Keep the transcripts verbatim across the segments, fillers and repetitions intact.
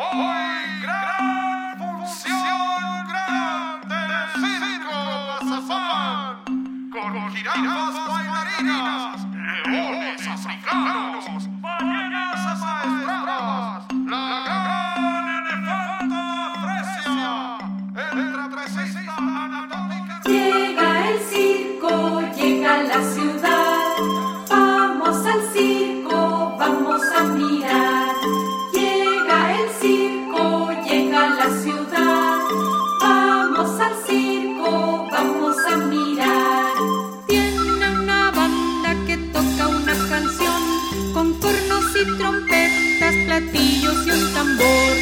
Hoy gran función grande del circo Mazapán, con jirafas bailarinas, leones africanos, ballenas amaestradas, la gran elefanta Fresia, el trapecista anatómica. Llega el circo, llega la ciudad, vamos al circo, vamos a mirar. Llega el circo, llega la ciudad, vamos al circo, vamos a mirar. Tiene una banda que toca una canción con cornos y trompetas, platillos y un tambor.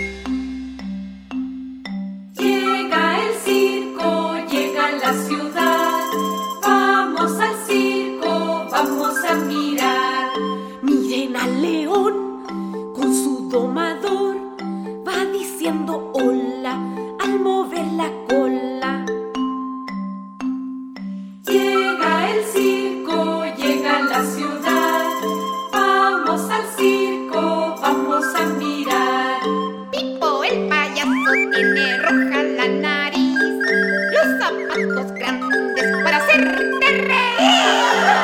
Llega el circo, llega la ciudad, vamos al circo, vamos a mirar. Miren al león con su domador, va diciendo hola al mover la cola. Llega el circo, llega la ciudad, vamos al circo, vamos a mirar. Pipo el payaso tiene roja la nariz, los zapatos grandes para hacerte reír.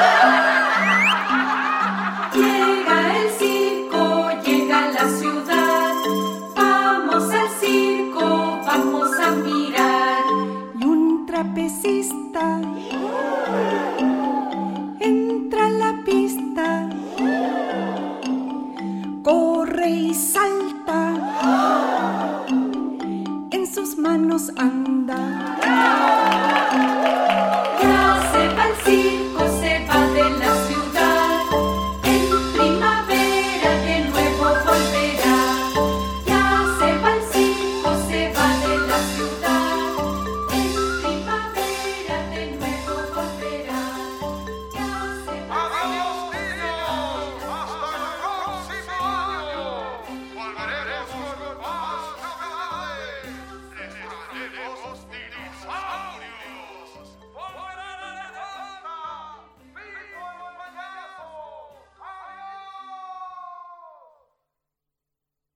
Llega el circo, llega la ciudad, vamos al circo, vamos a mirar. Y un trapecista entra a la pista, corre y salta, en sus manos anda